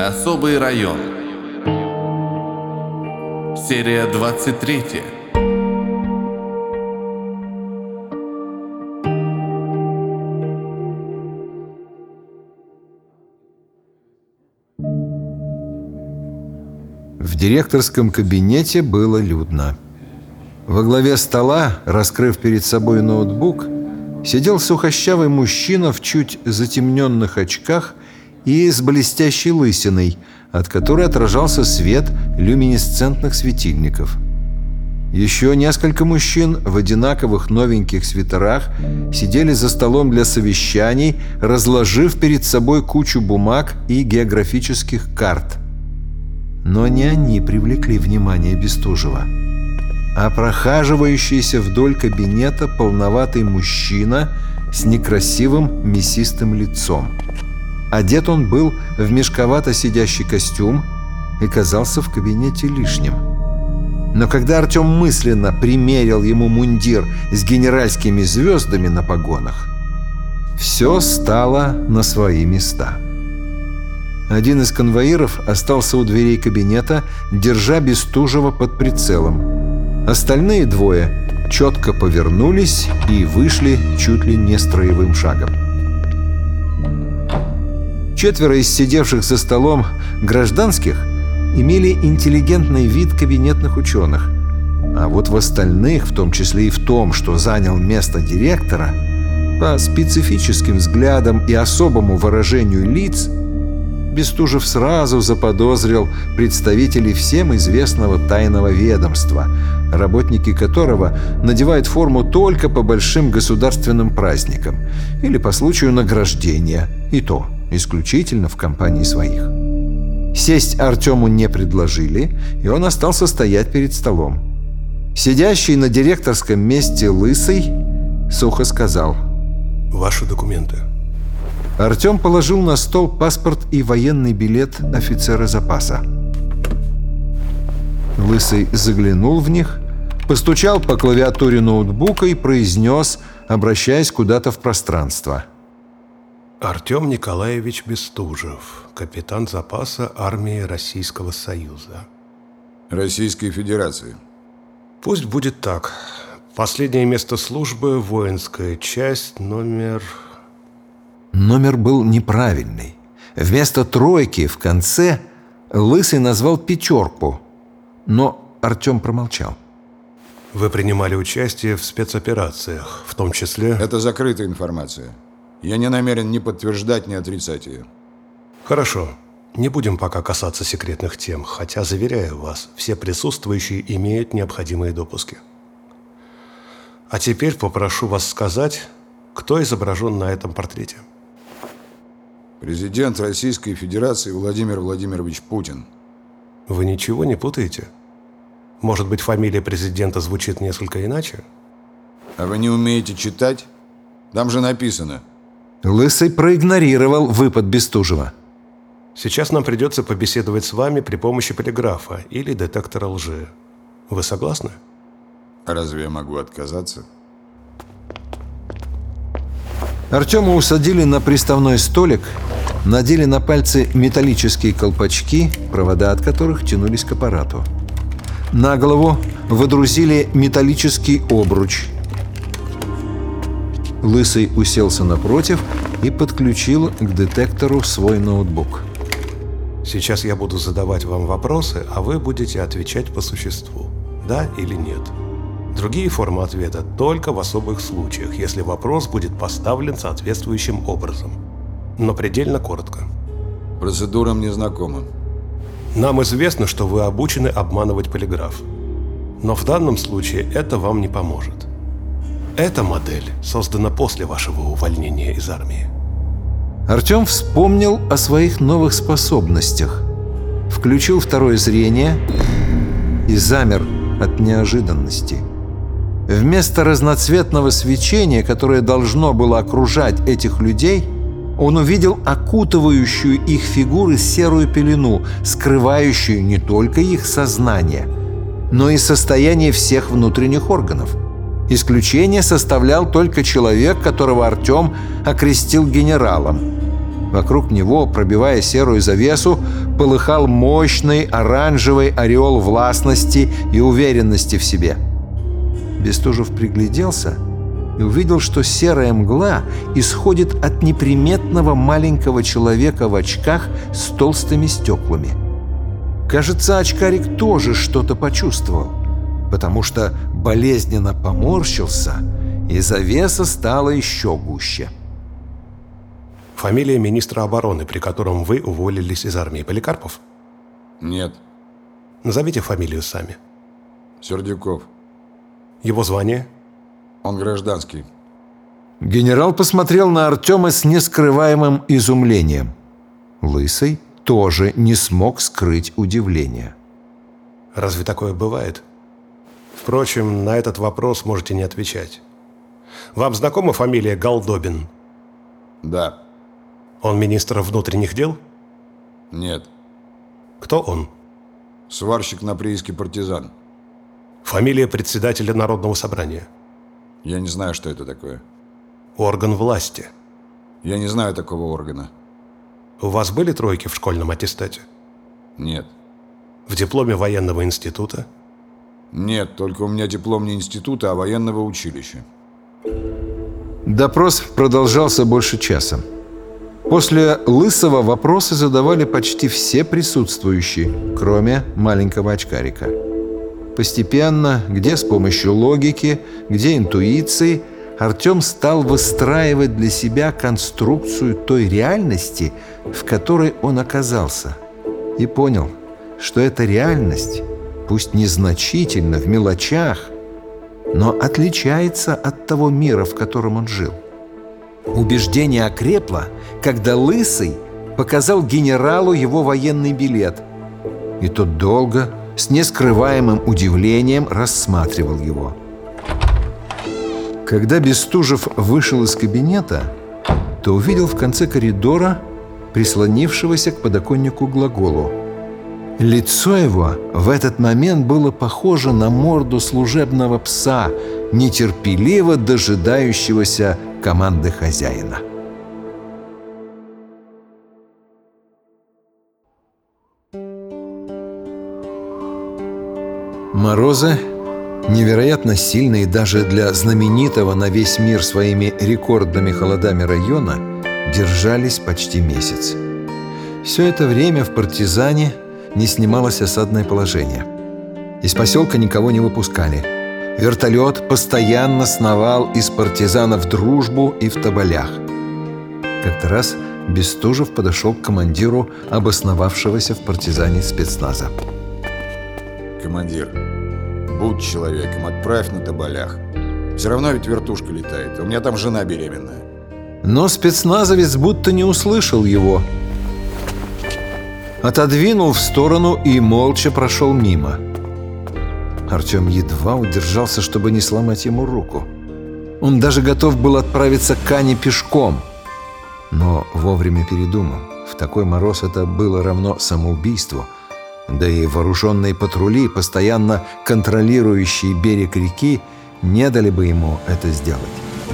Особый район. Серия 23. В директорском кабинете было людно. Во главе стола, раскрыв перед собой ноутбук, сидел сухощавый мужчина в чуть затемненных очках и с блестящей лысиной, от которой отражался свет люминесцентных светильников. Еще несколько мужчин в одинаковых новеньких свитерах сидели за столом для совещаний, разложив перед собой кучу бумаг и географических карт. Но не они привлекли внимание Бестужева, а прохаживающийся вдоль кабинета полноватый мужчина с некрасивым мясистым лицом. Одет он был в мешковато сидящий костюм и казался в кабинете лишним. Но когда Артем мысленно примерил ему мундир с генеральскими звездами на погонах, все стало на свои места. Один из конвоиров остался у дверей кабинета, держа Бестужева под прицелом. Остальные двое четко повернулись и вышли чуть ли не строевым шагом. Четверо из сидевших за столом гражданских имели интеллигентный вид кабинетных ученых. А вот в остальных, в том числе и в том, что занял место директора, по специфическим взглядам и особому выражению лиц, Бестужев сразу заподозрил представителей всем известного тайного ведомства, работники которого надевают форму только по большим государственным праздникам или по случаю награждения, и то исключительно в компании своих. Сесть Артему не предложили, и он остался стоять перед столом. Сидящий на директорском месте лысый сухо сказал: «Ваши документы». Артем положил на стол паспорт и военный билет офицера запаса. Лысый заглянул в них, постучал по клавиатуре ноутбука и произнес, обращаясь куда-то в пространство: Артем Николаевич Бестужев, капитан запаса армии Российского Союза. Российской Федерации. Пусть будет так. Последнее место службы – воинская часть номер... Номер был неправильный. Вместо тройки в конце Лысый назвал пятерку, но Артем промолчал. Вы принимали участие в спецоперациях, в том числе... Это закрытая информация. Я не намерен ни подтверждать, ни отрицать ее. Хорошо. Не будем пока касаться секретных тем, хотя, заверяю вас, все присутствующие имеют необходимые допуски. А теперь попрошу вас сказать, кто изображен на этом портрете. Президент Российской Федерации Владимир Владимирович Путин. Вы ничего не путаете? Может быть, фамилия президента звучит несколько иначе? А вы не умеете читать? Там же написано. Лысый проигнорировал выпад Бестужева. Сейчас нам придется побеседовать с вами при помощи полиграфа или детектора лжи. Вы согласны? А разве я могу отказаться? Артема усадили на приставной столик, надели на пальцы металлические колпачки, провода от которых тянулись к аппарату. На голову водрузили металлический обруч. Лысый уселся напротив и подключил к детектору свой ноутбук. Сейчас я буду задавать вам вопросы, а вы будете отвечать по существу. Да или нет. Другие формы ответа только в особых случаях, если вопрос будет поставлен соответствующим образом. Но предельно коротко. Процедура мне знакома. Нам известно, что вы обучены обманывать полиграф. Но в данном случае это вам не поможет. Эта модель создана после вашего увольнения из армии. Артем вспомнил о своих новых способностях, включил второе зрение и замер от неожиданности. Вместо разноцветного свечения, которое должно было окружать этих людей, он увидел окутывающую их фигуры серую пелену, скрывающую не только их сознание, но и состояние всех внутренних органов. Исключение составлял только человек, которого Артем окрестил генералом. Вокруг него, пробивая серую завесу, полыхал мощный оранжевый ореол властности и уверенности в себе. Бестужев пригляделся и увидел, что серая мгла исходит от неприметного маленького человека в очках с толстыми стеклами. Кажется, очкарик тоже что-то почувствовал, потому что болезненно поморщился, и завеса стала еще гуще. Фамилия министра обороны, при котором вы уволились из армии, Поликарпов? Нет. Назовите фамилию сами. Сердюков. Его звание? Он гражданский. Генерал посмотрел на Артема с нескрываемым изумлением. Лысый тоже не смог скрыть удивления. Разве такое бывает? Впрочем, на этот вопрос можете не отвечать. Вам знакома фамилия Голдобин? Да. Он министр внутренних дел? Нет. Кто он? Сварщик на прииске партизан. Фамилия председателя Народного собрания? Я не знаю, что это такое. Орган власти? Я не знаю такого органа. У вас были тройки в школьном аттестате? Нет. В дипломе военного института? Нет, только у меня диплом не института, а военного училища. Допрос продолжался больше часа. После Лысого вопросы задавали почти все присутствующие, кроме маленького очкарика. Постепенно, где с помощью логики, где интуиции, Артем стал выстраивать для себя конструкцию той реальности, в которой он оказался, и понял, что эта реальность, пусть незначительно, в мелочах, но отличается от того мира, в котором он жил. Убеждение окрепло, когда Лысый показал генералу его военный билет, и тот долго, с нескрываемым удивлением рассматривал его. Когда Бестужев вышел из кабинета, то увидел в конце коридора прислонившегося к подоконнику Глаголу. Лицо его в этот момент было похоже на морду служебного пса, нетерпеливо дожидающегося команды хозяина. Морозы, невероятно сильные даже для знаменитого на весь мир своими рекордными холодами района, держались почти месяц. Все это время в партизане не снималось осадное положение. Из поселка никого не выпускали. Вертолет постоянно сновал из партизана в Дружбу и в Тоболях. Как-то раз Бестужев подошел к командиру обосновавшегося в партизане спецназа. Командир, будь человеком, отправь на Тоболях. Все равно ведь вертушка летает, у меня там жена беременная. Но спецназовец будто не услышал его. Отодвинул в сторону и молча прошел мимо. Артем едва удержался, чтобы не сломать ему руку. Он даже готов был отправиться к Ане пешком, но вовремя передумал. В такой мороз это было равно самоубийству. Да и вооруженные патрули, постоянно контролирующие берег реки, не дали бы ему это сделать.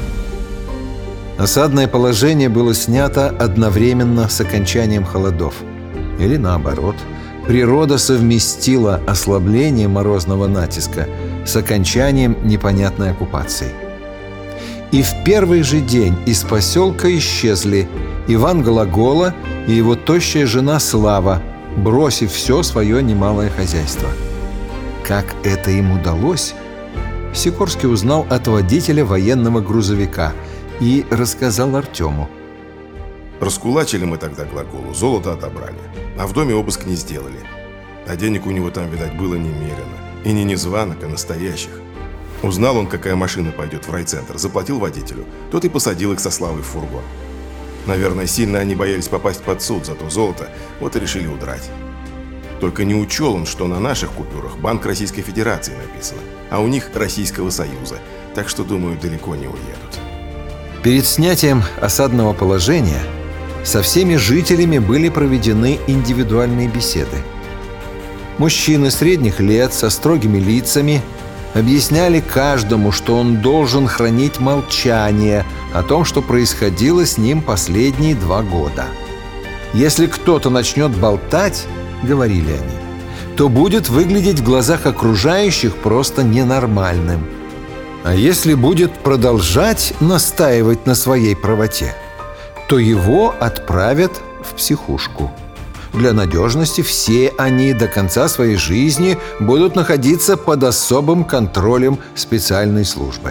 Осадное положение было снято одновременно с окончанием холодов. Или наоборот, природа совместила ослабление морозного натиска с окончанием непонятной оккупации. И в первый же день из поселка исчезли Иван Глагола и его тощая жена Слава, бросив все свое немалое хозяйство. Как это им удалось, Сикорский узнал от водителя военного грузовика и рассказал Артему. Раскулачили мы тогда Глаголу, золото отобрали, а в доме обыск не сделали. А денег у него там, видать, было немерено. И не незваных, а настоящих. Узнал он, какая машина пойдет в райцентр, заплатил водителю, тот и посадил их со Славой в фургон. Наверное, сильно они боялись попасть под суд за то золото, вот и решили удрать. Только не учел он, что на наших купюрах Банк Российской Федерации написано, а у них Российского Союза, так что, думаю, далеко не уедут. Перед снятием осадного положения со всеми жителями были проведены индивидуальные беседы. Мужчины средних лет со строгими лицами объясняли каждому, что он должен хранить молчание о том, что происходило с ним последние 2 года. Если кто-то начнет болтать, говорили они, то будет выглядеть в глазах окружающих просто ненормальным. А если будет продолжать настаивать на своей правоте, то его отправят в психушку. Для надежности все они до конца своей жизни будут находиться под особым контролем специальной службы.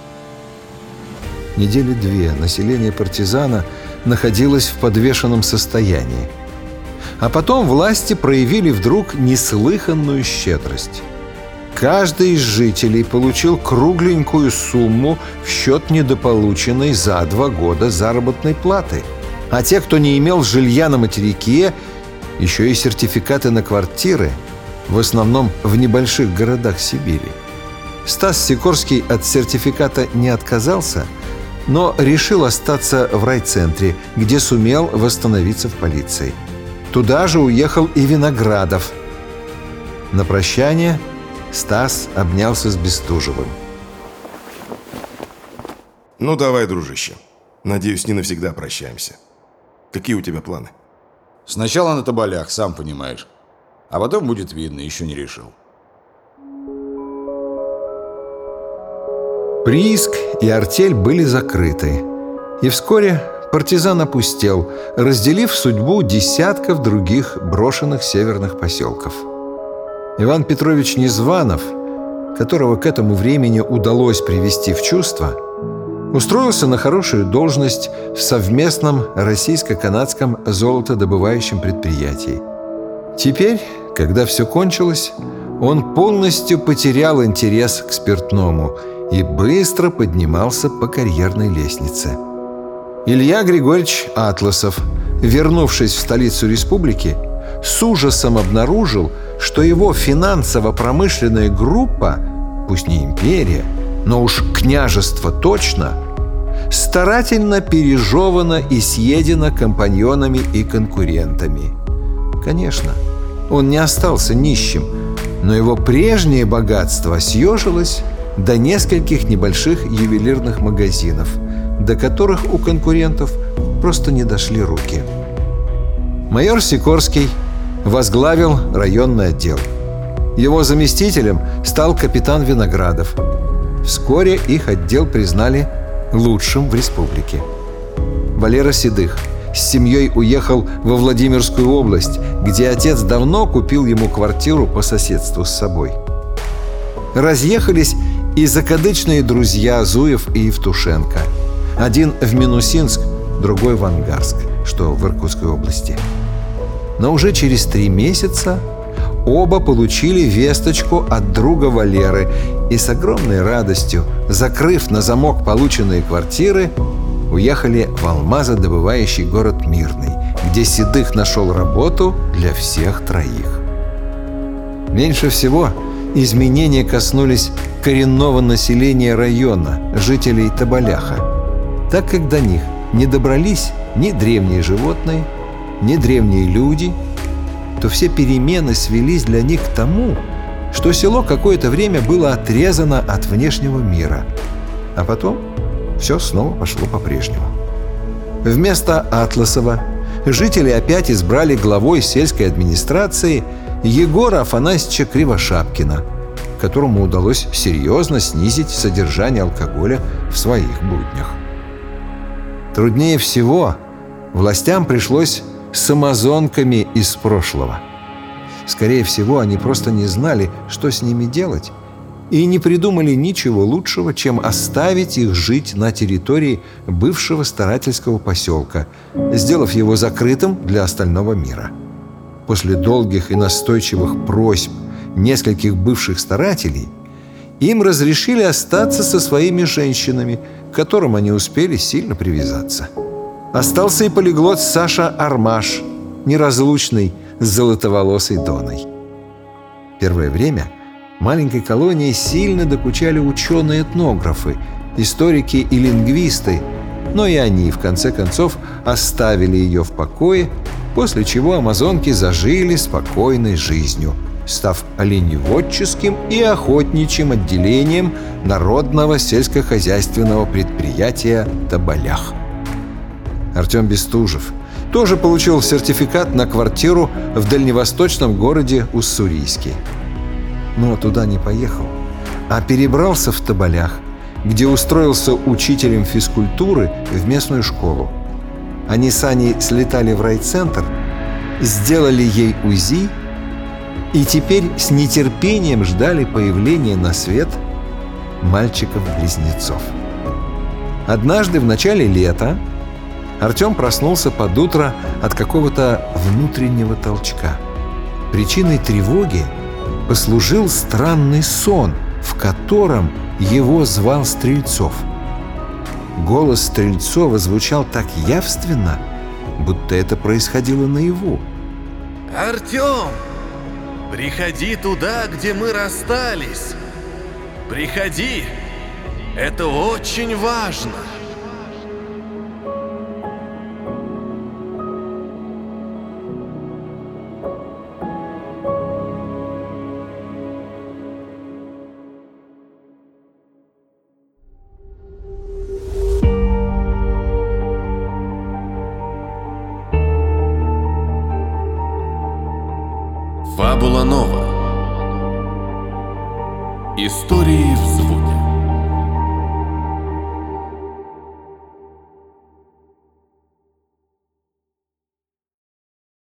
Недели 2 население партизана находилось в подвешенном состоянии. А потом власти проявили вдруг неслыханную щедрость. Каждый из жителей получил кругленькую сумму в счет недополученной за 2 года заработной платы. А те, кто не имел жилья на материке, еще и сертификаты на квартиры, в основном в небольших городах Сибири. Стас Сикорский от сертификата не отказался, но решил остаться в райцентре, где сумел восстановиться в полиции. Туда же уехал и Виноградов. На прощание Стас обнялся с Бестужевым. Ну, давай, дружище. Надеюсь, не навсегда прощаемся. Какие у тебя планы? Сначала на Тоболях, сам понимаешь. А потом будет видно, еще не решил. Прииск и артель были закрыты. И вскоре партизан опустел, разделив судьбу десятков других брошенных северных поселков. Иван Петрович Незванов, которого к этому времени удалось привести в чувство, устроился на хорошую должность в совместном российско-канадском золотодобывающем предприятии. Теперь, когда все кончилось, он полностью потерял интерес к спиртному и быстро поднимался по карьерной лестнице. Илья Григорьевич Атласов, вернувшись в столицу республики, с ужасом обнаружил, что его финансово-промышленная группа, пусть не империя, но уж княжество точно, старательно пережевано и съедено компаньонами и конкурентами. Конечно, он не остался нищим, но его прежнее богатство съежилось до нескольких небольших ювелирных магазинов, до которых у конкурентов просто не дошли руки. Майор Сикорский возглавил районный отдел. Его заместителем стал капитан Виноградов. Вскоре их отдел признали лучшим в республике. Валера Седых с семьей уехал во Владимирскую область, где отец давно купил ему квартиру по соседству с собой. Разъехались и закадычные друзья Зуев и Евтушенко. Один в Минусинск, другой в Ангарск, что в Иркутской области. Но уже через 3 месяца оба получили весточку от друга Валеры и с огромной радостью, закрыв на замок полученные квартиры, уехали в алмазодобывающий город Мирный, где Седых нашел работу для всех 3. Меньше всего изменения коснулись коренного населения района, жителей Тоболяха, так как до них не добрались ни древние животные, ни древние люди, то все перемены свелись для них к тому, что село какое-то время было отрезано от внешнего мира, а потом все снова пошло по-прежнему. Вместо Атласова жители опять избрали главой сельской администрации Егора Афанасьевича Кривошапкина, которому удалось серьезно снизить содержание алкоголя в своих буднях. Труднее всего властям пришлось с амазонками из прошлого. Скорее всего, они просто не знали, что с ними делать, и не придумали ничего лучшего, чем оставить их жить на территории бывшего старательского поселка, сделав его закрытым для остального мира. После долгих и настойчивых просьб нескольких бывших старателей им разрешили остаться со своими женщинами, к которым они успели сильно привязаться. Остался и полиглот Саша Армаш, неразлучный с золотоволосой Доной. Первое время маленькой колонии сильно докучали ученые-этнографы, историки и лингвисты, но и они, в конце концов, оставили ее в покое, после чего амазонки зажили спокойной жизнью, став оленеводческим и охотничьим отделением Народного сельскохозяйственного предприятия «Тоболях». Артем Бестужев тоже получил сертификат на квартиру в дальневосточном городе Уссурийске. Но туда не поехал, а перебрался в Тоболях, где устроился учителем физкультуры в местную школу. Они с Аней слетали в райцентр, сделали ей УЗИ и теперь с нетерпением ждали появления на свет мальчиков-близнецов. Однажды в начале лета Артем проснулся под утро от какого-то внутреннего толчка. Причиной тревоги послужил странный сон, в котором его звал Стрельцов. Голос Стрельцова звучал так явственно, будто это происходило наяву. Артем, приходи туда, где мы расстались. Приходи, это очень важно. Фабула Нова. Истории в